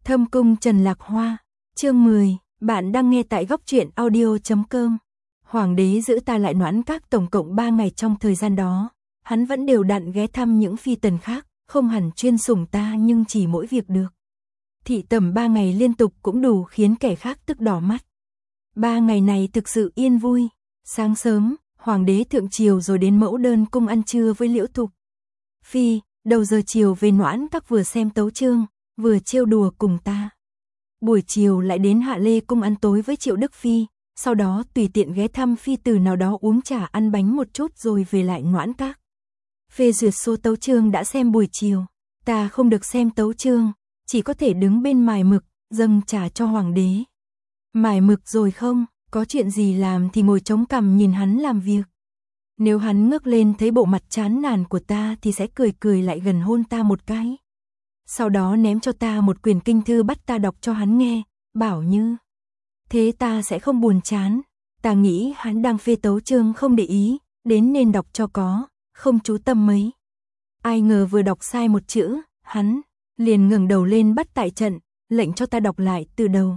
Thâm cung Trần Lạc Hoa, chương 10, bạn đang nghe tại góc truyện audio.com. Hoàng đế giữ ta lại Noãn Các tổng cộng 3 ngày, trong thời gian đó, hắn vẫn đều đặn ghé thăm những phi tần khác, không hẳn chuyên sủng ta nhưng chỉ mỗi việc được thị tẩm 3 ngày liên tục cũng đủ khiến kẻ khác tức đỏ mắt. 3 ngày này thực sự yên vui. Sáng sớm, hoàng đế thượng triều rồi đến Mẫu Đơn cung ăn trưa với Liễu Thục Phi, đầu giờ chiều về Noãn Các vừa xem tấu chương, vừa trêu đùa cùng ta. Buổi chiều lại đến Hạ Lê cung ăn tối với Triệu Đức Phi, sau đó tùy tiện ghé thăm phi tử nào đó uống trà ăn bánh một chút rồi về lại Noãn Các. Phê duyệt số tấu chương đã xem buổi chiều, ta không được xem tấu chương, chỉ có thể đứng bên mài mực, dâng trà cho hoàng đế. Mài mực rồi không, có chuyện gì làm thì ngồi chống cằm nhìn hắn làm việc. Nếu hắn ngước lên thấy bộ mặt chán nản của ta thì sẽ cười cười lại gần hôn ta một cái. Sau đó ném cho ta một quyển kinh thư bắt ta đọc cho hắn nghe, bảo như thế ta sẽ không buồn chán. Ta nghĩ hắn đang phê tấu chương không để ý, đến nên đọc cho có, không chú tâm mấy. Ai ngờ vừa đọc sai một chữ, hắn liền ngẩng đầu lên bắt tại trận, lệnh cho ta đọc lại từ đầu.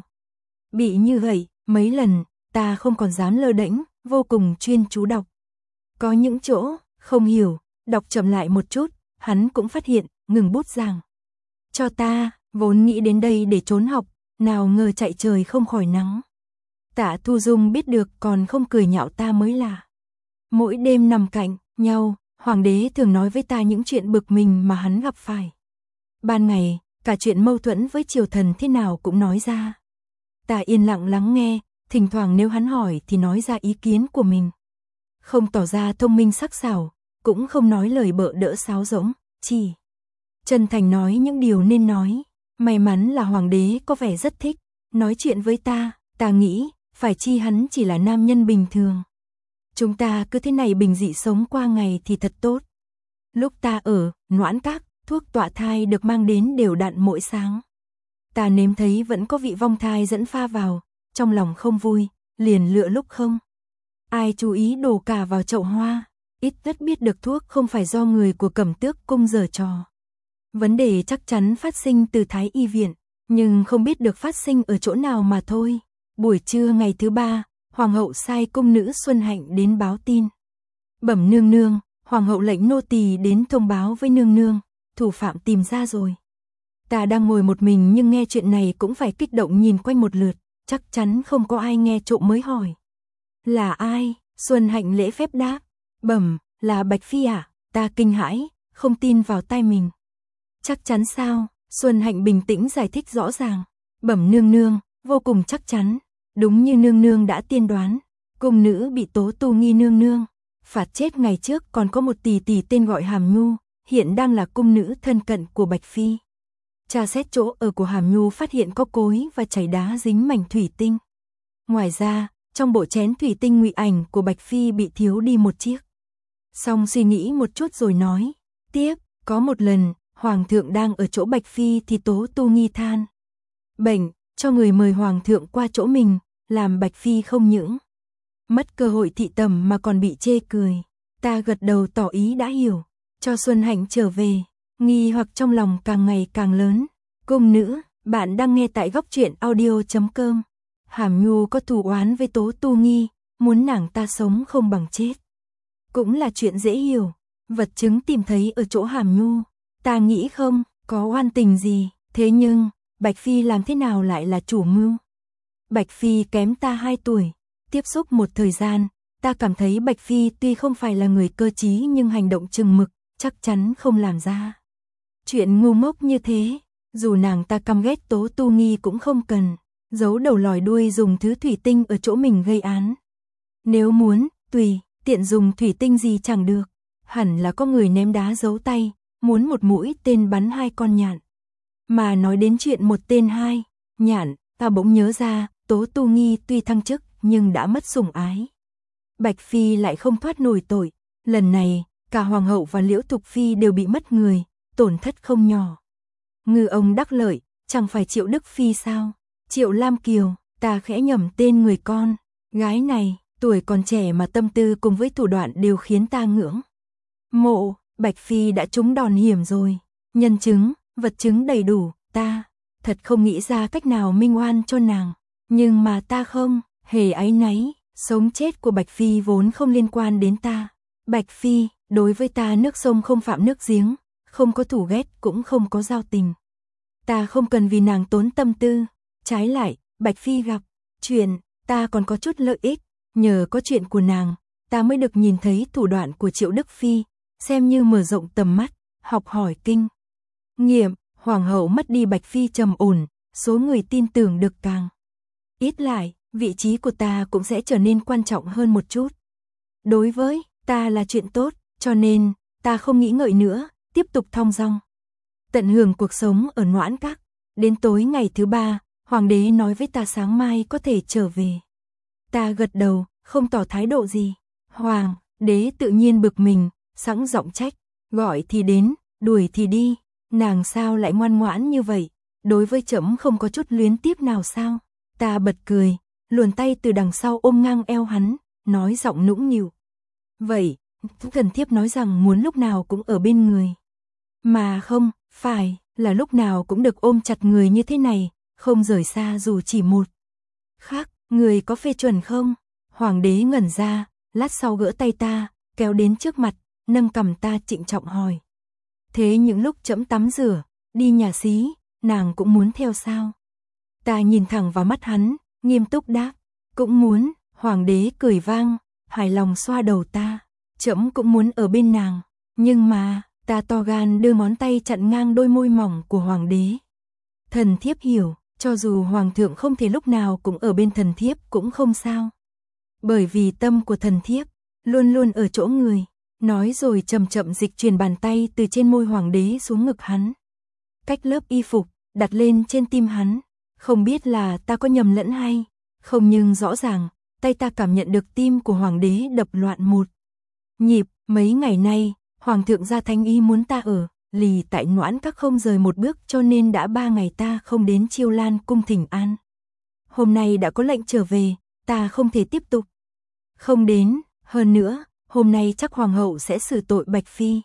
Bị như vậy, mấy lần, ta không còn dám lơ đễnh, vô cùng chuyên chú đọc. Có những chỗ không hiểu, đọc chậm lại một chút, hắn cũng phát hiện, ngừng bút giảng cho ta, vốn nghĩ đến đây để trốn học, nào ngờ chạy trời không khỏi nắng. Tạ Thu Dung biết được còn không cười nhạo ta mới lạ. Mỗi đêm nằm cạnh nhau, hoàng đế thường nói với ta những chuyện bực mình mà hắn gặp phải. Ban ngày, cả chuyện mâu thuẫn với triều thần thế nào cũng nói ra. Ta yên lặng lắng nghe, thỉnh thoảng nếu hắn hỏi thì nói ra ý kiến của mình. Không tỏ ra thông minh sắc sảo, cũng không nói lời bợ đỡ sáo rỗng, chỉ chân thành nói những điều nên nói. May mắn là hoàng đế có vẻ rất thích nói chuyện với ta, ta nghĩ, phải chi hắn chỉ là nam nhân bình thường. Chúng ta cứ thế này bình dị sống qua ngày thì thật tốt. Lúc ta ở Noãn Các, thuốc tọa thai được mang đến đều đặn mỗi sáng. Ta nếm thấy vẫn có vị vong thai dẫn pha vào, trong lòng không vui, liền lựa lúc không ai chú ý đổ cả vào chậu hoa, ít nhất biết được thuốc không phải do người của Cẩm Tước cung giở trò. Vấn đề chắc chắn phát sinh từ Thái Y viện, nhưng không biết được phát sinh ở chỗ nào mà thôi. Buổi trưa ngày thứ 3, hoàng hậu sai cung nữ Xuân Hạnh đến báo tin. Bẩm nương nương, hoàng hậu lệnh nô tỳ đến thông báo với nương nương, thủ phạm tìm ra rồi. Ta đang ngồi một mình nhưng nghe chuyện này cũng phải kích động nhìn quanh một lượt, chắc chắn không có ai nghe trộm mới hỏi. Là ai? Xuân Hạnh lễ phép đáp. Bẩm, là Bạch Phi à? Ta kinh hãi, không tin vào tai mình. Chắc chắn sao? Xuân Hạnh bình tĩnh giải thích rõ ràng. Bẩm nương nương, vô cùng chắc chắn. Đúng như nương nương đã tiên đoán, cung nữ bị Tố Tu Nghi nương nương phạt chết ngày trước còn có một tỷ tỷ tên gọi Hàm Nhu, hiện đang là cung nữ thân cận của Bạch Phi. Tra xét chỗ ở của Hàm Nhu phát hiện có cối và chảy đá dính mảnh thủy tinh. Ngoài ra, trong bộ chén thủy tinh ngụy ảnh của Bạch Phi bị thiếu đi một chiếc. Xong suy nghĩ một chút rồi nói tiếp, có một lần, hoàng thượng đang ở chỗ Bạch Phi thì Tố Tu Nghi than bệnh, cho người mời hoàng thượng qua chỗ mình, làm Bạch Phi không những mất cơ hội thị tẩm mà còn bị chê cười. Ta gật đầu tỏ ý đã hiểu, cho Xuân Hạnh trở về, nghi hoặc trong lòng càng ngày càng lớn. Cung nữ, bạn đang nghe tại góc truyện audio.com. Hàm Nhu có thù oán với Tố Tu Nghi, muốn nàng ta sống không bằng chết. Cũng là chuyện dễ hiểu, vật chứng tìm thấy ở chỗ Hàm Nhu, ta nghĩ không có oan tình gì, thế nhưng Bạch Phi làm thế nào lại là chủ mưu? Bạch Phi kém ta 2 tuổi, tiếp xúc một thời gian, ta cảm thấy Bạch Phi tuy không phải là người cơ trí nhưng hành động chừng mực, chắc chắn không làm ra chuyện ngu ngốc như thế. Dù nàng ta căm ghét Tố Tu Nghi cũng không cần giấu đầu lòi đuôi dùng thứ thủy tinh ở chỗ mình gây án. Nếu muốn, tùy tiện dùng thủy tinh gì chẳng được, hẳn là có người ném đá giấu tay, muốn một mũi tên bắn 2 con nhạn. Mà nói đến chuyện một tên 2 nhạn, ta bỗng nhớ ra, Tố Tu Nghi tuy thăng chức nhưng đã mất sủng ái. Bạch Phi lại không thoát nổi tội, lần này, cả hoàng hậu và Liễu Thục Phi đều bị mất người, tổn thất không nhỏ. Ngư ông đắc lợi, chẳng phải Triệu Đức Phi sao? Triệu Lam Kiều, ta khẽ nhẩm tên người con gái này, tuổi còn trẻ mà tâm tư cùng với thủ đoạn đều khiến ta ngưỡng mộ. Bạch Phi đã trúng đòn hiểm rồi, nhân chứng, vật chứng đầy đủ, ta thật không nghĩ ra cách nào minh oan cho nàng. Nhưng mà ta không hề áy náy, sống chết của Bạch Phi vốn không liên quan đến ta. Bạch Phi, đối với ta nước sông không phạm nước giếng, không có thù ghét cũng không có giao tình. Ta không cần vì nàng tốn tâm tư, trái lại, Bạch Phi gặp chuyện, ta còn có chút lợi ích, nhờ có chuyện của nàng, ta mới được nhìn thấy thủ đoạn của Triệu Đức Phi, xem như mở rộng tầm mắt, học hỏi kinh nghiệm. Hoàng hậu mất đi Bạch Phi trầm ổn, số người tin tưởng được càng ít lại, vị trí của ta cũng sẽ trở nên quan trọng hơn một chút. Đối với ta là chuyện tốt, cho nên ta không nghĩ ngợi nữa, tiếp tục thong dong tận hưởng cuộc sống ở Noãn Các. Đến tối ngày thứ 3, hoàng đế nói với ta sáng mai có thể trở về. Ta gật đầu, không tỏ thái độ gì. Hoàng đế tự nhiên bực mình, sẵn giọng trách, gọi thì đến, đuổi thì đi, nàng sao lại ngoan ngoãn như vậy, đối với trẫm không có chút luyến tiếc nào sao? Ta bật cười, luồn tay từ đằng sau ôm ngang eo hắn, nói giọng nũng nịu. Vậy, thần thiếp nói rằng muốn lúc nào cũng ở bên người. Mà không, phải là lúc nào cũng được ôm chặt người như thế này, không rời xa dù chỉ một khắc, người có phê chuẩn không? Hoàng đế ngẩn ra, lát sau gỡ tay ta, kéo đến trước mặt, nâng cằm ta trịnh trọng hỏi. Thế những lúc trẫm tắm rửa, đi nhà xí, nàng cũng muốn theo sao? Ta nhìn thẳng vào mắt hắn, nghiêm túc đáp, cũng muốn. Hoàng đế cười vang, hài lòng xoa đầu ta, trẫm cũng muốn ở bên nàng, nhưng mà, ta to gan đưa ngón tay chặn ngang đôi môi mỏng của hoàng đế. Thần thiếp hiểu, cho dù hoàng thượng không thể lúc nào cũng ở bên thần thiếp cũng không sao. Bởi vì tâm của thần thiếp luôn luôn ở chỗ người. Nói rồi chậm chậm dịch chuyển bàn tay từ trên môi hoàng đế xuống ngực hắn. Cách lớp y phục, đặt lên trên tim hắn. Không biết là ta có nhầm lẫn hay không, nhưng rõ ràng, tay ta cảm nhận được tim của hoàng đế đập loạn một nhịp. Mấy ngày nay, hoàng thượng ra thánh ý muốn ta ở lì tại Noãn Các không rời một bước, cho nên đã 3 ngày ta không đến Chiêu Lan cung thỉnh an. Hôm nay đã có lệnh trở về, ta không thể tiếp tục không đến, hơn nữa, hôm nay chắc hoàng hậu sẽ xử tội Bạch Phi.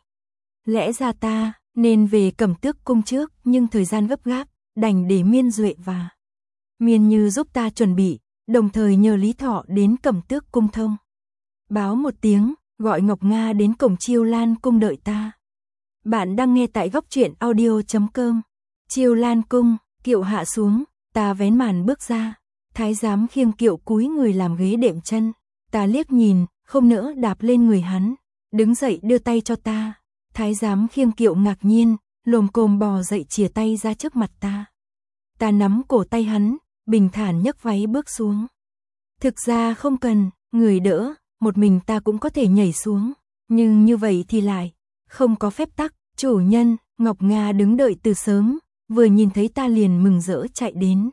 Lẽ ra ta nên về Cẩm Tước cung trước, nhưng thời gian gấp gáp, đành để Miên Duệ và Miên Như giúp ta chuẩn bị, đồng thời nhờ Lý Thọ đến Cẩm Tước cung thông báo một tiếng, gọi Ngọc Nga đến cổng Chiêu Lan cung đợi ta. Bạn đang nghe tại góc truyện audio.com. Chiêu Lan cung, kiệu hạ xuống, ta vén màn bước ra, thái giám khiêng kiệu cúi người làm ghế đệm chân, ta liếc nhìn, không nỡ đạp lên người hắn, đứng dậy đưa tay cho ta. Thái giám khiêng kiệu ngạc nhiên, lồm cồm bò dậy chìa tay ra trước mặt ta. Ta nắm cổ tay hắn, bình thản nhấc váy bước xuống. Thực ra không cần người đỡ, một mình ta cũng có thể nhảy xuống, nhưng như vậy thì lại không có phép tắc. Chủ nhân, Ngọc Nga đứng đợi từ sớm, vừa nhìn thấy ta liền mừng rỡ chạy đến.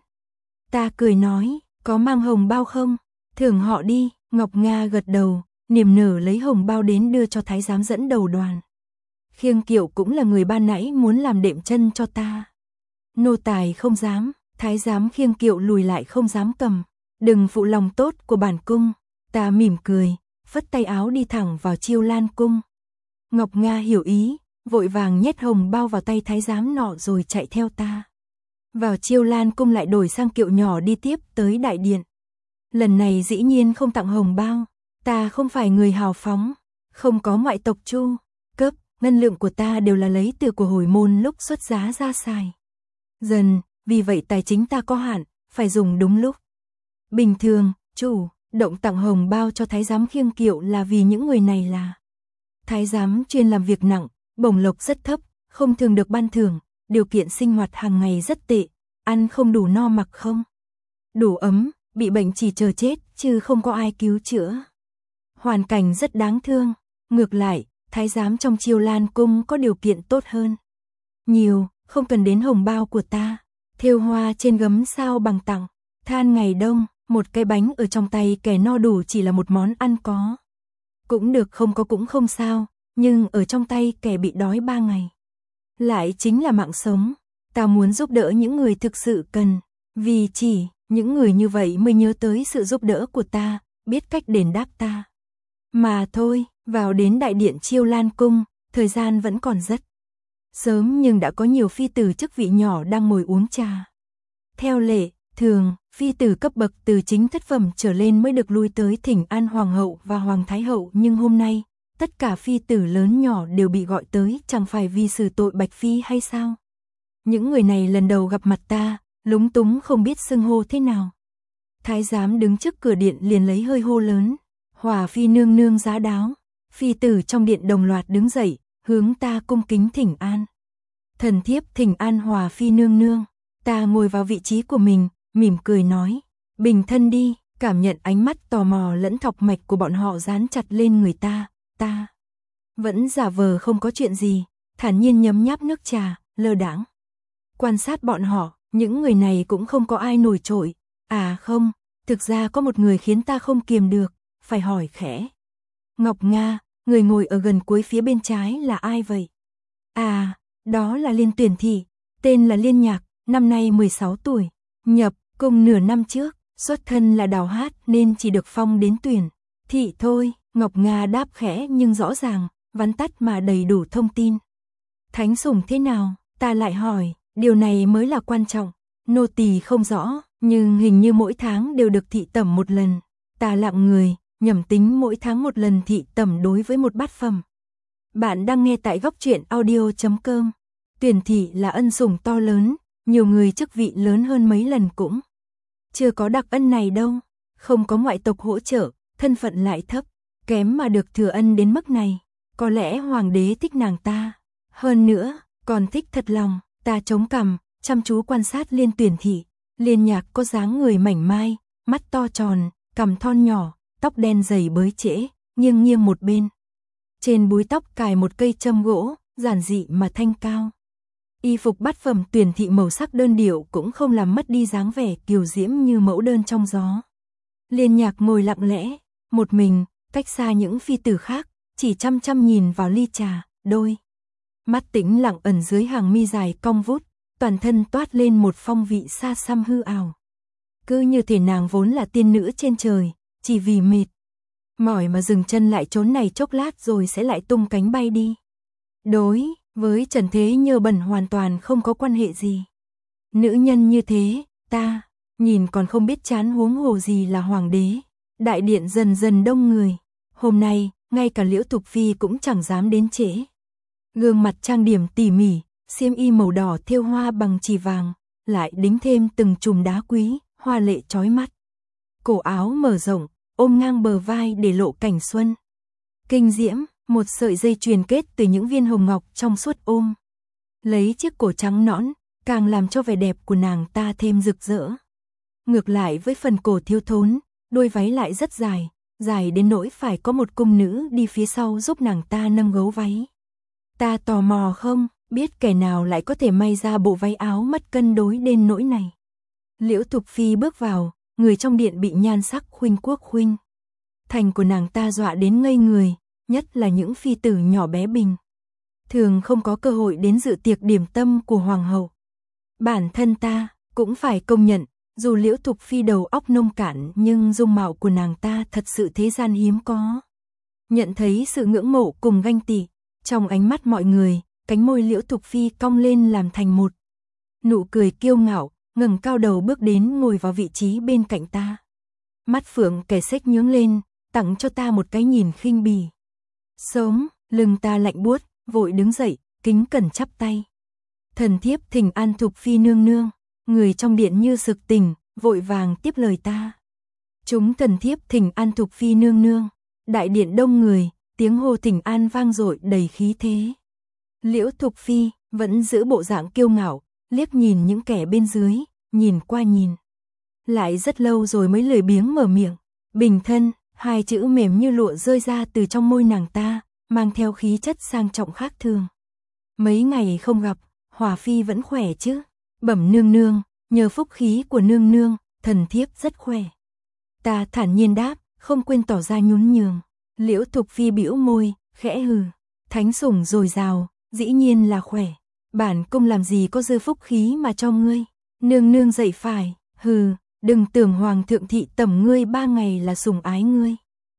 Ta cười nói, có mang hồng bao không? Thưởng họ đi. Ngọc Nga gật đầu, niềm nở lấy hồng bao đến đưa cho thái giám dẫn đầu đoàn. Khiêng kiệu cũng là người ban nãy muốn làm đệm chân cho ta. Nô tài không dám, thái giám khiêng kiệu lùi lại không dám cầm. Đừng phụ lòng tốt của bản cung. Ta mỉm cười, phất tay áo đi thẳng vào Chiêu Lan cung. Ngọc Nga hiểu ý, vội vàng nhét hồng bao vào tay thái giám nọ rồi chạy theo ta. Vào Chiêu Lan cung lại đổi sang kiệu nhỏ đi tiếp tới đại điện. Lần này dĩ nhiên không tặng hồng bao, ta không phải người hào phóng, không có ngoại tộc chu cấp, ngân lượng của ta đều là lấy từ của hồi môn lúc xuất giá ra xài. Dần, vì vậy tài chính ta có hạn, phải dùng đúng lúc. Bình thường, chủ động tặng hồng bao cho thái giám khiêng kiệu là vì những người này là thái giám chuyên làm việc nặng, bổng lộc rất thấp, không thường được ban thưởng, điều kiện sinh hoạt hàng ngày rất tệ, ăn không đủ no mặc không đủ ấm, bị bệnh chỉ chờ chết chứ không có ai cứu chữa. Hoàn cảnh rất đáng thương. Ngược lại, thái giám trong Chiêu Lan cung có điều kiện tốt hơn nhiều, không cần đến hồng bao của ta. Thêu hoa trên gấm sao bằng tặng. Than ngày đông, một cái bánh ở trong tay kẻ no đủ chỉ là một món ăn có cũng được, không có cũng không sao, nhưng ở trong tay kẻ bị đói 3 ngày lại chính là mạng sống. Ta muốn giúp đỡ những người thực sự cần, vì chỉ những người như vậy mới nhớ tới sự giúp đỡ của ta, biết cách đền đáp ta. Mà thôi, vào đến đại điện Chiêu Lan cung, thời gian vẫn còn rất sớm, nhưng đã có nhiều phi tử chức vị nhỏ đang ngồi uống trà. Theo lệ, thường, phi tử cấp bậc từ chính thất phẩm trở lên mới được lui tới thỉnh an hoàng hậu và hoàng thái hậu, nhưng hôm nay, tất cả phi tử lớn nhỏ đều bị gọi tới, chẳng phải vì xử tội Bạch Phi hay sao? Những người này lần đầu gặp mặt ta, lúng túng không biết xưng hô thế nào. Thái giám đứng trước cửa điện liền lấy hơi hô lớn, Hòa Phi nương nương giá đáo. Phi tử trong điện đồng loạt đứng dậy, hướng ta cung kính thỉnh an. Thần thiếp thỉnh an Hòa Phi nương nương. Ta ngồi vào vị trí của mình, mỉm cười nói, bình thân đi, cảm nhận ánh mắt tò mò lẫn thọc mạch của bọn họ dán chặt lên người ta vẫn giả vờ không có chuyện gì, thản nhiên nhấm nháp nước trà, lơ đãng. Quan sát bọn họ, những người này cũng không có ai nổi trội, à không, thực ra có một người khiến ta không kiềm được, phải hỏi khẽ. Ngọc Nga, người ngồi ở gần cuối phía bên trái là ai vậy? À, đó là Liên Tuyển thị, tên là Liên Nhạc, năm nay 16 tuổi, nhập cung nửa năm trước, xuất thân là đào hát nên chỉ được phong đến Tuyển thị thôi. Ngọc Nga đáp khẽ nhưng rõ ràng, vắn tắt mà đầy đủ thông tin. Thánh sủng thế nào? Ta lại hỏi, điều này mới là quan trọng. Nô tỳ không rõ, nhưng hình như mỗi tháng đều được thị tẩm một lần. Ta lặng người, nhẩm tính mỗi tháng một lần thị tẩm đối với một bát phẩm. Bạn đang nghe tại góc truyện audio.com. Tuyển thị là ân sủng to lớn, nhiều người chức vị lớn hơn mấy lần cũng chưa có đặc ân này đâu. Không có ngoại tộc hỗ trợ, thân phận lại thấp, kém mà được thừa ân đến mức này. Có lẽ hoàng đế thích nàng ta. Hơn nữa, còn thích thật lòng. Ta chống cằm, chăm chú quan sát Liên Tuyển thị. Liên Nhạc có dáng người mảnh mai, mắt to tròn, cằm thon nhỏ, tóc đen dày bới trễ, nghiêng nghiêng một bên. Trên búi tóc cài một cây châm gỗ, giản dị mà thanh cao. Y phục bát phẩm Tuyển thị màu sắc đơn điệu cũng không làm mất đi dáng vẻ kiều diễm như mẫu đơn trong gió. Liên Nhạc ngồi lặng lẽ, một mình, cách xa những phi tử khác, chỉ chăm chăm nhìn vào ly trà, đôi mắt tĩnh lặng ẩn dưới hàng mi dài cong vút, toàn thân toát lên một phong vị xa xăm hư ảo. Cứ như thể nàng vốn là tiên nữ trên trời, chỉ vì mệt mỏi mà dừng chân lại chốn này chốc lát rồi sẽ lại tung cánh bay đi. Đối với trần thế nhơ bẩn hoàn toàn không có quan hệ gì. Nữ nhân như thế, ta nhìn còn không biết chán huống hồ gì là hoàng đế. Đại điện dần dần đông người. Hôm nay, ngay cả Liễu Thục Phi cũng chẳng dám đến trễ. Gương mặt trang điểm tỉ mỉ, xiêm y màu đỏ thêu hoa bằng chỉ vàng, lại đính thêm từng chùm đá quý, hoa lệ chói mắt. Cổ áo mở rộng, ôm ngang bờ vai để lộ cảnh xuân. Kinh diễm, một sợi dây chuyền kết từ những viên hồng ngọc trong suốt ôm lấy chiếc cổ trắng nõn, càng làm cho vẻ đẹp của nàng ta thêm rực rỡ. Ngược lại với phần cổ thiếu thốn, đôi váy lại rất dài, dài đến nỗi phải có một cung nữ đi phía sau giúp nàng ta nâng gấu váy. Ta tò mò không, biết kẻ nào lại có thể may ra bộ váy áo mất cân đối đến nỗi này. Liễu Thục Phi bước vào, người trong điện bị nhan sắc khuynh quốc khuynh thành của nàng ta dọa đến ngây người, nhất là những phi tử nhỏ bé bình thường không có cơ hội đến dự tiệc điểm tâm của hoàng hậu. Bản thân ta cũng phải công nhận, dù Liễu Thục Phi đầu óc nông cạn nhưng dung mạo của nàng ta thật sự thế gian hiếm có. Nhận thấy sự ngưỡng mộ cùng ganh tị trong ánh mắt mọi người, cánh môi Liễu Thục Phi cong lên làm thành một nụ cười kiêu ngạo, ngẩng cao đầu bước đến ngồi vào vị trí bên cạnh ta. Mắt phượng kẻ xếch nhướng lên, tặng cho ta một cái nhìn khinh bỉ. Sớm, lưng ta lạnh buốt, vội đứng dậy, kính cẩn chắp tay. Thần thiếp thỉnh an Thục Phi nương nương. Người trong điện như sực tỉnh, vội vàng tiếp lời ta. Chúng thần thiếp thỉnh an Thục Phi nương nương. Đại điện đông người, tiếng hô thỉnh an vang dội đầy khí thế. Liễu Thục Phi vẫn giữ bộ dạng kiêu ngạo, liếc nhìn những kẻ bên dưới, nhìn qua nhìn lại rất lâu rồi mới lười biếng mở miệng. Bình thân, hai chữ mềm như lụa rơi ra từ trong môi nàng ta, mang theo khí chất sang trọng khác thường. Mấy ngày không gặp, Hòa Phi vẫn khỏe chứ? Bẩm nương nương, nhờ phúc khí của nương nương, thần thiếp rất khỏe. Ta thản nhiên đáp, không quên tỏ ra nhún nhường. Liễu Thục Phi bĩu môi, khẽ hừ. Thánh sủng dồi dào, dĩ nhiên là khỏe. Bản cung làm gì có dư phúc khí mà cho ngươi. Nương nương dậy phải, hừ, đừng tưởng hoàng thượng thị tẩm ngươi 3 ngày là sủng ái ngươi.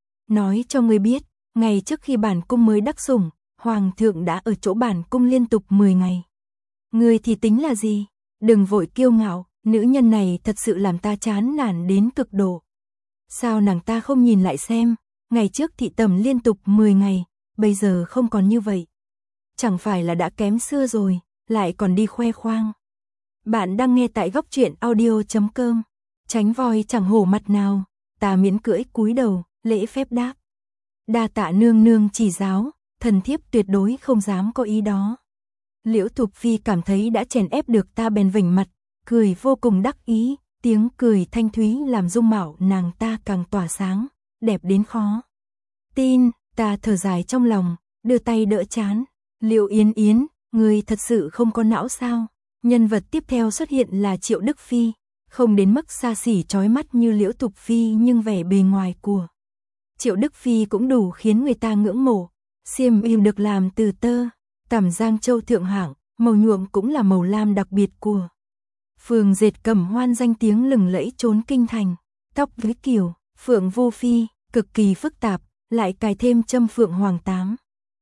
Nói cho ngươi biết, ngày trước khi bản cung mới đắc sủng, hoàng thượng đã ở chỗ bản cung liên tục 10 ngày. Ngươi thì tính là gì? Đừng vội kiêu ngạo, Nữ nhân này thật sự làm ta chán nản đến cực độ. Sao nàng ta không nhìn lại xem, ngày trước thị tẩm liên tục 10 ngày, bây giờ không còn như vậy. Chẳng phải là đã kém xưa rồi, lại còn đi khoe khoang. Bạn đang nghe tại góc truyện audio.com. Tránh voi chẳng hổ mặt nào, ta miễn cưỡi cúi đầu, lễ phép đáp. Đa tạ nương nương chỉ giáo, thần thiếp tuyệt đối không dám có ý đó. Liễu Thục Phi cảm thấy đã chèn ép được ta bèn vểnh mặt, cười vô cùng đắc ý, tiếng cười thanh thúy làm dung mạo nàng ta càng tỏa sáng, đẹp đến khó tin. Ta thở dài trong lòng, đưa tay đỡ trán. Liễu Yến Yến, người thật sự không có não sao? Nhân vật tiếp theo xuất hiện là Triệu Đức Phi, không đến mức xa xỉ chói mắt như Liễu Thục Phi nhưng vẻ bề ngoài của Triệu Đức Phi cũng đủ khiến người ta ngưỡng mộ. Xiêm y được làm từ tơ tằm Giang Châu thượng hạng, màu nhuộm cũng là màu lam đặc biệt của phường dệt Cẩm Hoan danh tiếng lừng lẫy trốn kinh thành. Tóc với kiểu phượng vô phi, cực kỳ phức tạp, lại cài thêm châm phượng hoàng tám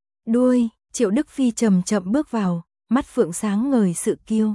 đuôi. Triệu Đức Phi chậm chậm bước vào, mắt phượng sáng ngời sự kiêu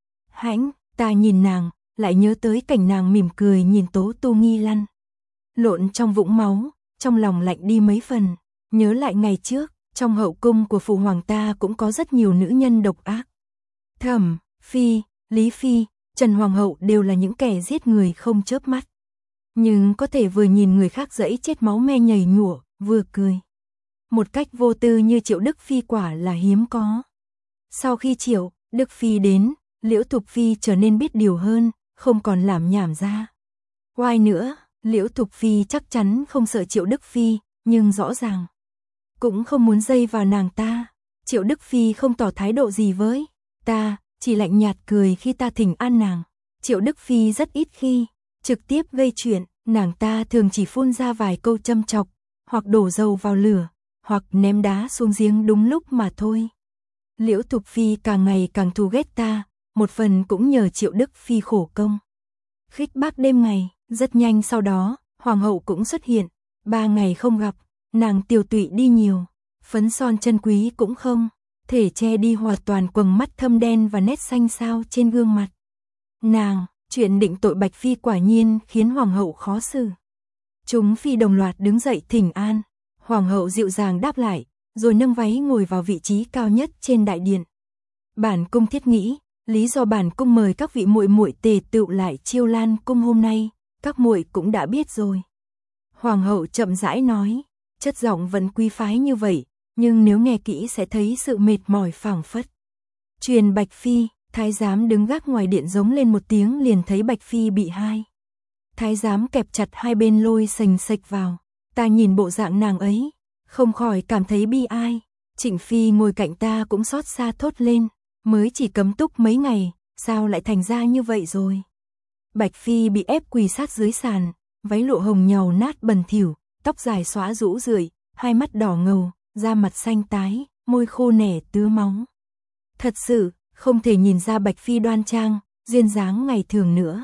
hãnh. Ta nhìn nàng, lại nhớ tới cảnh nàng mỉm cười nhìn Tố Tu Nghi lăn lộn trong vũng máu, trong lòng lạnh đi mấy phần. Nhớ lại ngày trước, trong hậu cung của phụ hoàng ta cũng có rất nhiều nữ nhân độc ác. Thẩm Phi, Lý Phi, Trần Hoàng hậu đều là những kẻ giết người không chớp mắt. Nhưng có thể vừa nhìn người khác dẫy chết máu me nhầy nhụa, vừa cười một cách vô tư như Triệu Đức Phi quả là hiếm có. Sau khi Triệu Đức Phi đến, Liễu Thục Phi trở nên biết điều hơn, không còn làm nhảm ra oai nữa. Liễu Thục Phi chắc chắn không sợ Triệu Đức Phi, nhưng rõ ràng cũng không muốn dây vào nàng ta. Triệu Đức Phi không tỏ thái độ gì với ta, chỉ lạnh nhạt cười khi ta thỉnh an nàng. Triệu Đức Phi rất ít khi trực tiếp gây chuyện, nàng ta thường chỉ phun ra vài câu châm chọc, hoặc đổ dầu vào lửa, hoặc ném đá xuống giếng đúng lúc mà thôi. Liễu Thục Phi càng ngày càng thù ghét ta, một phần cũng nhờ Triệu Đức Phi khổ công khích bác đêm ngày. Rất nhanh sau đó, Hoàng hậu cũng xuất hiện. 3 ngày không gặp, nàng tiều tụy đi nhiều, phấn son chân quý cũng không thể che đi hoàn toàn quầng mắt thâm đen và nét xanh xao trên gương mặt nàng. Chuyện định tội Bạch Phi quả nhiên khiến Hoàng hậu khó xử. Chúng phi đồng loạt đứng dậy thỉnh an. Hoàng hậu dịu dàng đáp lại, rồi nâng váy ngồi vào vị trí cao nhất trên đại điện. Bản cung thiết nghĩ, lý do bản cung mời các vị muội muội tề tựu lại Chiêu Lan cung hôm nay, các muội cũng đã biết rồi. Hoàng hậu chậm rãi nói, chất giọng vẫn quý phái như vậy, nhưng nếu nghe kỹ sẽ thấy sự mệt mỏi phảng phất. Truyền Bạch Phi, thái giám đứng gác ngoài điện giống lên một tiếng liền thấy Bạch Phi bị hai thái giám kẹp chặt hai bên lôi sành sạch vào. Ta nhìn bộ dạng nàng ấy, không khỏi cảm thấy bi ai. Trịnh Phi ngồi cạnh ta cũng xót xa thốt lên, mới chỉ cấm túc mấy ngày, sao lại thành ra như vậy rồi. Bạch Phi bị ép quỳ sát dưới sàn, váy lụa hồng nhàu nát bẩn thỉu, tóc dài xõa rũ rượi, hai mắt đỏ ngầu, da mặt xanh tái, môi khô nẻ tứa máu. Thật sự, không thể nhìn ra Bạch Phi đoan trang, duyên dáng ngày thường nữa.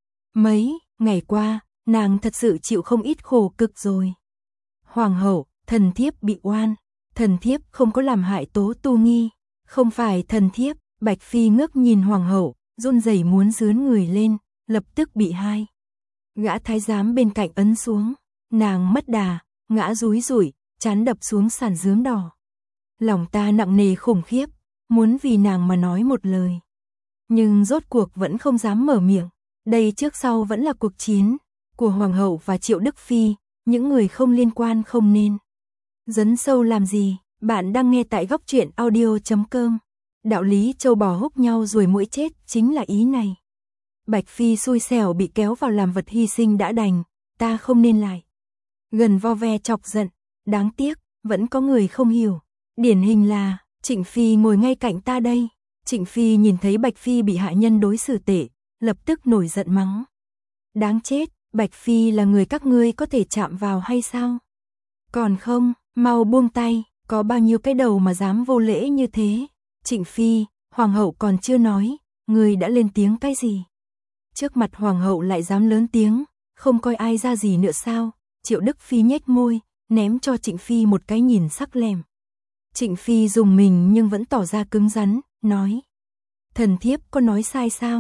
Mấy ngày qua, nàng thật sự chịu không ít khổ cực rồi. Hoàng hậu, thần thiếp bị oan, thần thiếp không có làm hại Tố Tu Nghi, không phải thần thiếp. Bạch Phi ngước nhìn Hoàng hậu, run rẩy muốn giướn người lên, lập tức bị hai gã thái giám bên cạnh ấn xuống. Nàng mất đà, ngã rúi rủi, trán đập xuống sàn giướm đỏ. Lòng ta nặng nề khủng khiếp, muốn vì nàng mà nói một lời, nhưng rốt cuộc vẫn không dám mở miệng. Đây trước sau vẫn là cuộc chiến của Hoàng hậu và Triệu Đức Phi, những người không liên quan không nên dấn sâu làm gì. Bạn đang nghe tại góc truyện audio.com. Đạo lý trâu bò húc nhau rồi muỗi chết chính là ý này. Bạch Phi xui xẻo bị kéo vào làm vật hy sinh đã đành, ta không nên lại gần vo ve chọc giận. Đáng tiếc, vẫn có người không hiểu. Điển hình là Trịnh Phi ngồi ngay cạnh ta đây. Trịnh Phi nhìn thấy Bạch Phi bị hạ nhân đối xử tệ, lập tức nổi giận mắng. Đáng chết, Bạch Phi là người các ngươi có thể chạm vào hay sao? Còn không, mau buông tay, có bao nhiêu cái đầu mà dám vô lễ như thế? Trịnh Phi, Hoàng hậu còn chưa nói, ngươi đã lên tiếng cái gì? Trước mặt Hoàng hậu lại dám lớn tiếng, không coi ai ra gì nữa sao? Triệu Đức Phi nhếch môi, ném cho Trịnh Phi một cái nhìn sắc lẻm. Trịnh Phi dùng mình nhưng vẫn tỏ ra cứng rắn, nói. Thần thiếp có nói sai sao?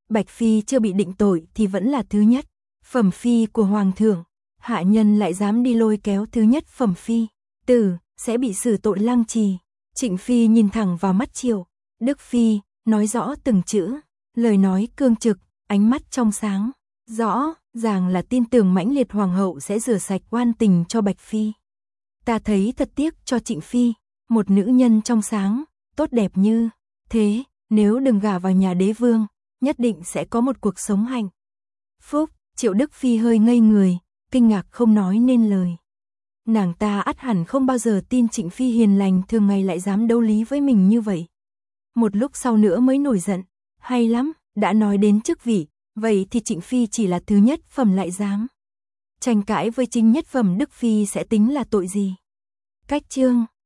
Bạch Phi chưa bị định tội thì vẫn là thứ nhất phẩm phi của Hoàng thượng, hạ nhân lại dám đi lôi kéo thứ nhất phẩm phi, tử, sẽ bị xử tội lăng trì. Trịnh Phi nhìn thẳng vào mắt Triệu Đức Phi, nói rõ từng chữ, lời nói cương trực, ánh mắt trong sáng, rõ ràng là tin tưởng mãnh liệt hoàng hậu sẽ rửa sạch oan tình cho Bạch Phi. Ta thấy thật tiếc cho Trịnh Phi, một nữ nhân trong sáng, tốt đẹp như thế, nếu đừng gả vào nhà đế vương, nhất định sẽ có một cuộc sống hạnh phúc. Triệu Đức Phi hơi ngây người, kinh ngạc không nói nên lời. Nàng ta ắt hẳn không bao giờ tin Trịnh Phi hiền lành thường ngày lại dám đấu lý với mình như vậy. Một lúc sau nữa mới nổi giận, hay lắm, đã nói đến chức vị, vậy thì Trịnh Phi chỉ là thứ nhất phẩm lại dám tranh cãi với chính nhất phẩm Đức Phi sẽ tính là tội gì? Cách chương